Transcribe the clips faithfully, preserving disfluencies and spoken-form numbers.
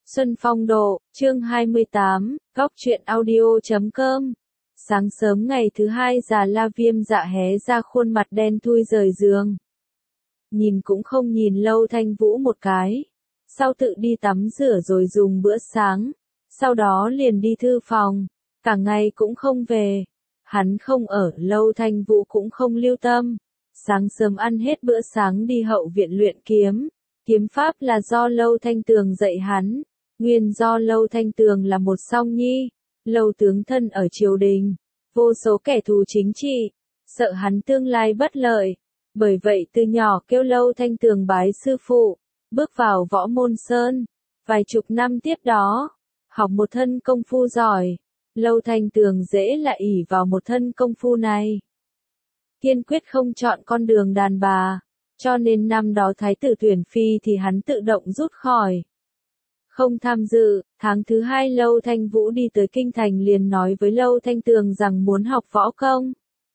Xuân Phong Độ, chương hai mươi tám, góc truyện audio chấm com. Sáng sớm ngày thứ hai Già La Viêm Dạ hé ra khuôn mặt đen thui rời giường. Nhìn cũng không nhìn Lâu Thanh Vũ một cái. Sau tự đi tắm rửa rồi dùng bữa sáng. Sau đó liền đi thư phòng. Cả ngày cũng không về. Hắn không ở, Lâu Thanh Vũ cũng không lưu tâm. Sáng sớm ăn hết bữa sáng đi hậu viện luyện kiếm. Kiếm pháp là do Lâu Thanh Tường dạy hắn. Nguyên do Lâu Thanh Tường là một song nhi, Lâu tướng thân ở triều đình, vô số kẻ thù chính trị, sợ hắn tương lai bất lợi. Bởi vậy từ nhỏ kêu Lâu Thanh Tường bái sư phụ, bước vào võ môn sơn. Vài chục năm tiếp đó, học một thân công phu giỏi, Lâu Thanh Tường dễ lại ỷ vào một thân công phu này. Kiên quyết không chọn con đường đàn bà, cho nên năm đó thái tử tuyển phi thì hắn tự động rút khỏi. Không tham dự, tháng thứ hai Lâu Thanh Vũ đi tới Kinh Thành liền nói với Lâu Thanh Tường rằng muốn học võ công.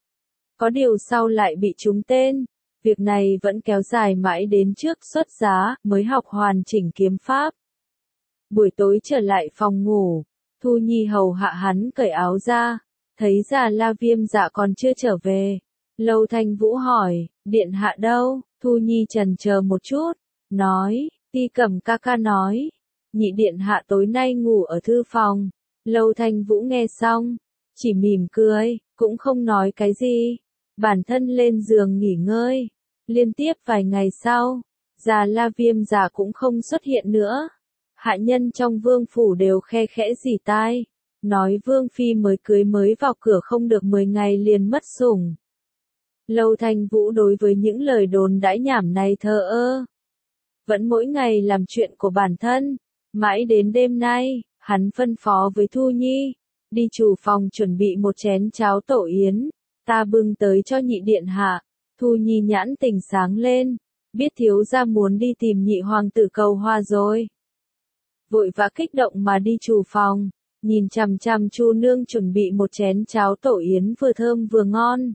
Có điều sau lại bị trúng tên, việc này vẫn kéo dài mãi đến trước xuất giá mới học hoàn chỉnh kiếm pháp. Buổi tối trở lại phòng ngủ, Thu Nhi hầu hạ hắn cởi áo ra, thấy Già La Viêm Dạ còn chưa trở về. Lâu Thanh Vũ hỏi, điện hạ đâu? Thu Nhi chần chờ một chút, nói, Ti Cẩm ca ca nói. Nhị điện hạ tối nay ngủ ở thư phòng. Lâu Thanh Vũ nghe xong, chỉ mỉm cười, cũng không nói cái gì. Bản thân lên giường nghỉ ngơi. Liên tiếp vài ngày sau, Già La Viêm Dạ cũng không xuất hiện nữa. Hạ nhân trong vương phủ đều khe khẽ rỉ tai, nói vương phi mới cưới mới vào cửa không được mười ngày liền mất sủng. Lâu Thanh Vũ đối với những lời đồn đãi nhảm này thờ ơ. Vẫn mỗi ngày làm chuyện của bản thân. Mãi đến đêm nay, hắn phân phó với Thu Nhi, đi chủ phòng chuẩn bị một chén cháo tổ yến, ta bưng tới cho nhị điện hạ. Thu Nhi nhãn tỉnh sáng lên, biết thiếu gia muốn đi tìm nhị hoàng tử cầu hoa rồi. Vội vã kích động mà đi chủ phòng, nhìn chằm chằm Chu nương chuẩn bị một chén cháo tổ yến vừa thơm vừa ngon.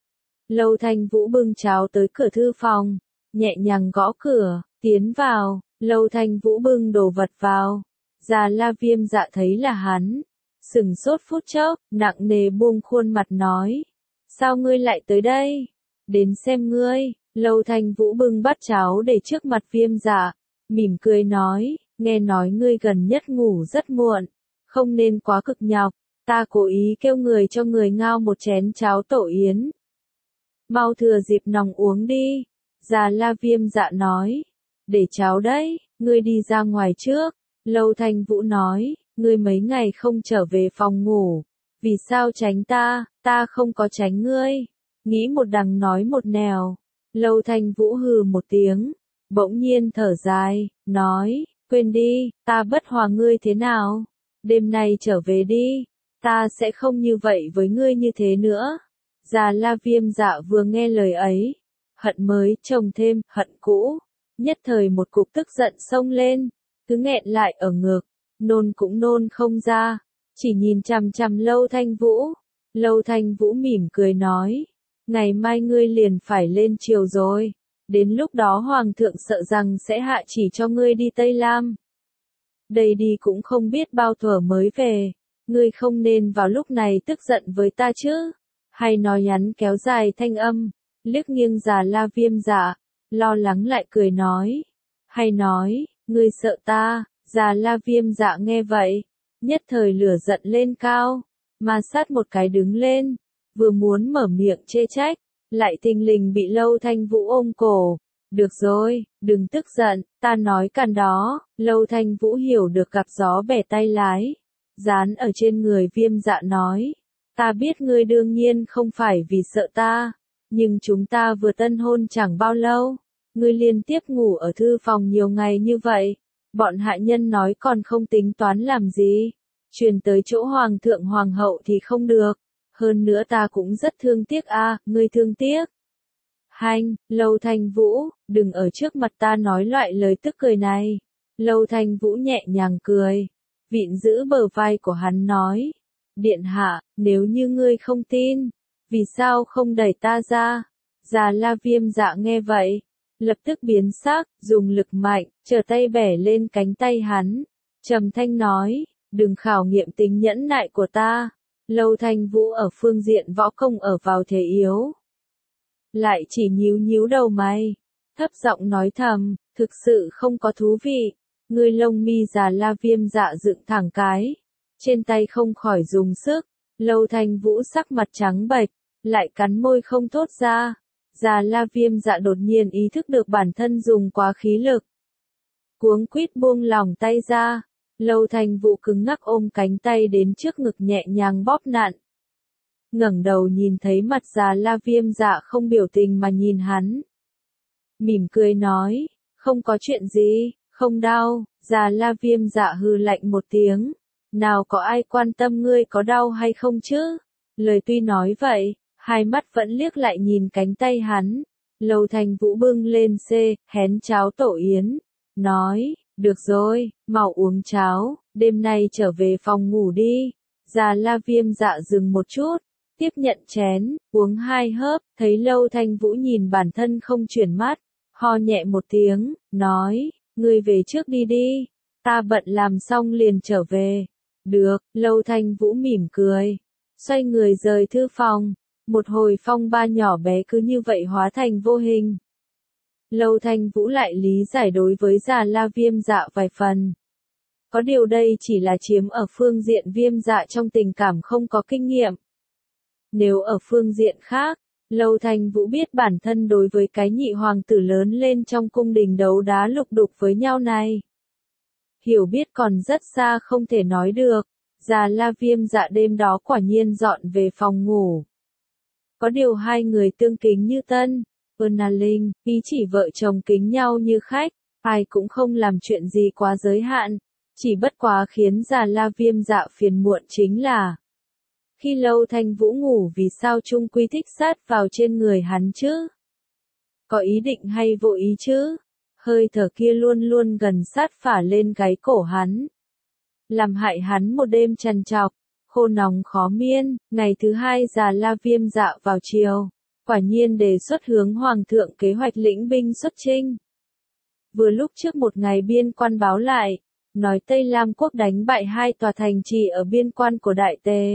Lâu Thanh Vũ bưng cháo tới cửa thư phòng, nhẹ nhàng gõ cửa, tiến vào. Lâu Thanh Vũ bưng đồ vật vào. Già La Viêm Dạ thấy là hắn, sừng sốt phút chốc, nặng nề buông khuôn mặt nói, sao ngươi lại tới đây? Đến xem ngươi. Lâu Thanh Vũ bưng bát cháo để trước mặt Viêm Dạ, mỉm cười nói, nghe nói ngươi gần nhất ngủ rất muộn, không nên quá cực nhọc, ta cố ý kêu người cho người ngao một chén cháo tổ yến. Mau thừa dịp nòng uống đi. Già La Viêm Dạ nói. Để cháu đấy, ngươi đi ra ngoài trước. Lâu Thanh Vũ nói, ngươi mấy ngày không trở về phòng ngủ. Vì sao tránh ta? Ta không có tránh ngươi. Nghĩ một đằng nói một nẻo. Lâu Thanh Vũ hừ một tiếng, bỗng nhiên thở dài, nói, quên đi, ta bất hòa ngươi thế nào? Đêm nay trở về đi, ta sẽ không như vậy với ngươi như thế nữa. Già La Viêm Dạ vừa nghe lời ấy, hận mới chồng thêm hận cũ. Nhất thời một cục tức giận xông lên, cứ nghẹn lại ở ngực, nôn cũng nôn không ra, chỉ nhìn chằm chằm Lâu Thanh Vũ. Lâu Thanh Vũ mỉm cười nói, ngày mai ngươi liền phải lên triều rồi, đến lúc đó hoàng thượng sợ rằng sẽ hạ chỉ cho ngươi đi Tây Lam. Đây đi cũng không biết bao thuở mới về, ngươi không nên vào lúc này tức giận với ta chứ. Hay nói nhắn kéo dài thanh âm, liếc nghiêng Già La Viêm Dạ. Lo lắng lại cười nói, hay nói, ngươi sợ ta? Già La Viêm Dạ nghe vậy, nhất thời lửa giận lên cao, mà sát một cái đứng lên, vừa muốn mở miệng chê trách, lại thình lình bị Lâu Thanh Vũ ôm cổ. Được rồi, đừng tức giận, ta nói càn đó. Lâu Thanh Vũ hiểu được gặp gió bẻ tay lái, dán ở trên người Viêm Dạ nói, ta biết ngươi đương nhiên không phải vì sợ ta. Nhưng chúng ta vừa tân hôn chẳng bao lâu, ngươi liên tiếp ngủ ở thư phòng nhiều ngày như vậy, bọn hạ nhân nói còn không tính toán làm gì, truyền tới chỗ hoàng thượng hoàng hậu thì không được, hơn nữa ta cũng rất thương tiếc a, à, ngươi thương tiếc. Hanh, Lâu Thanh Vũ, đừng ở trước mặt ta nói loại lời tức cười này. Lâu Thanh Vũ nhẹ nhàng cười, vịn giữ bờ vai của hắn nói, điện hạ, nếu như ngươi không tin, vì sao không đẩy ta ra? Già La Viêm Dạ nghe vậy, lập tức biến sắc, dùng lực mạnh, trở tay bẻ lên cánh tay hắn. Trầm thanh nói, đừng khảo nghiệm tính nhẫn nại của ta. Lâu Thanh Vũ ở phương diện võ công ở vào thế yếu. Lại chỉ nhíu nhíu đầu mày, thấp giọng nói thầm, thực sự không có thú vị. Người lông mi già La Viêm Dạ dựng thẳng cái, trên tay không khỏi dùng sức. Lâu Thanh Vũ sắc mặt trắng bệch, lại cắn môi không thốt ra. Già La Viêm Dạ đột nhiên ý thức được bản thân dùng quá khí lực, cuống quýt buông lỏng tay ra. Lâu Thanh Vũ cứng ngắc ôm cánh tay đến trước ngực nhẹ nhàng bóp nặn. Ngẩng đầu nhìn thấy mặt già La Viêm Dạ không biểu tình mà nhìn hắn. Mỉm cười nói, không có chuyện gì, không đau. Già La Viêm Dạ hừ lạnh một tiếng. Nào có ai quan tâm ngươi có đau hay không chứ? Lời tuy nói vậy, hai mắt vẫn liếc lại nhìn cánh tay hắn. Lâu Thanh Vũ bưng lên xê, hén cháo tổ yến. Nói, được rồi, mau uống cháo, đêm nay trở về phòng ngủ đi. Già La Viêm Dạ dừng một chút, tiếp nhận chén, uống hai hớp, thấy Lâu Thanh Vũ nhìn bản thân không chuyển mắt, ho nhẹ một tiếng, nói, ngươi về trước đi đi, ta bận làm xong liền trở về. Được, Lâu Thanh Vũ mỉm cười, xoay người rời thư phòng, một hồi phong ba nhỏ bé cứ như vậy hóa thành vô hình. Lâu Thanh Vũ lại lý giải đối với già La Viêm Dạ vài phần. Có điều đây chỉ là chiếm ở phương diện Viêm Dạ trong tình cảm không có kinh nghiệm. Nếu ở phương diện khác, Lâu Thanh Vũ biết bản thân đối với cái nhị hoàng tử lớn lên trong cung đình đấu đá lục đục với nhau này. Hiểu biết còn rất xa không thể nói được, già La Viêm Dạ đêm đó quả nhiên dọn về phòng ngủ. Có điều hai người tương kính như tân. Ơn Linh, ý chỉ vợ chồng kính nhau như khách, ai cũng không làm chuyện gì quá giới hạn, chỉ bất quá khiến già La Viêm Dạ phiền muộn chính là khi Lâu Thanh Vũ ngủ vì sao chung quy thích sát vào trên người hắn chứ? Có ý định hay vô ý chứ? Hơi thở kia luôn luôn gần sát phả lên gáy cổ hắn, làm hại hắn một đêm trằn trọc, khô nóng khó miên. Ngày thứ hai già La Viêm Dạ vào chiều, quả nhiên đề xuất hướng Hoàng thượng kế hoạch lĩnh binh xuất chinh. Vừa lúc trước một ngày biên quan báo lại, nói Tây Lam quốc đánh bại hai tòa thành trì ở biên quan của Đại Tề,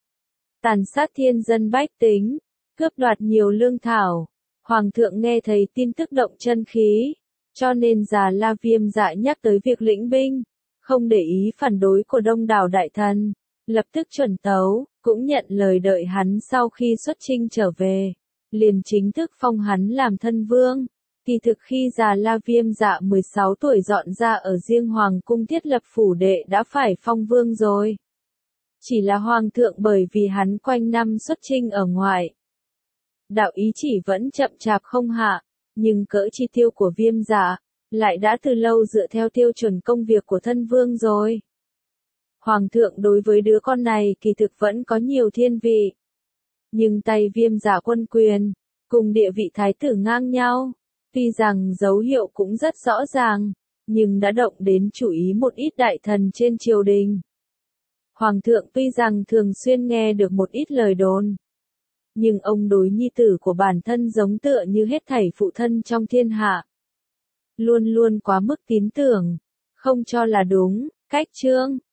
tàn sát thiên dân bách tính, cướp đoạt nhiều lương thảo. Hoàng thượng nghe thấy tin tức động chân khí, cho nên già La Viêm Dạ nhắc tới việc lĩnh binh, không để ý phản đối của đông đảo đại thần, lập tức chuẩn tấu, cũng nhận lời đợi hắn sau khi xuất chinh trở về, liền chính thức phong hắn làm thân vương. Kỳ thực khi già La Viêm Dạ mười sáu tuổi dọn ra ở riêng hoàng cung thiết lập phủ đệ đã phải phong vương rồi. Chỉ là hoàng thượng bởi vì hắn quanh năm xuất chinh ở ngoài, đạo ý chỉ vẫn chậm chạp không hạ, nhưng cỡ chi tiêu của Viêm Dạ lại đã từ lâu dựa theo tiêu chuẩn công việc của thân vương rồi. Hoàng thượng đối với đứa con này kỳ thực vẫn có nhiều thiên vị, nhưng tay Viêm Dạ quân quyền cùng địa vị thái tử ngang nhau, tuy rằng dấu hiệu cũng rất rõ ràng, nhưng đã động đến chủ ý một ít đại thần trên triều đình. Hoàng thượng tuy rằng thường xuyên nghe được một ít lời đồn, nhưng ông đối nhi tử của bản thân giống tựa như hết thảy phụ thân trong thiên hạ, luôn luôn quá mức tín tưởng, không cho là đúng. Cách chương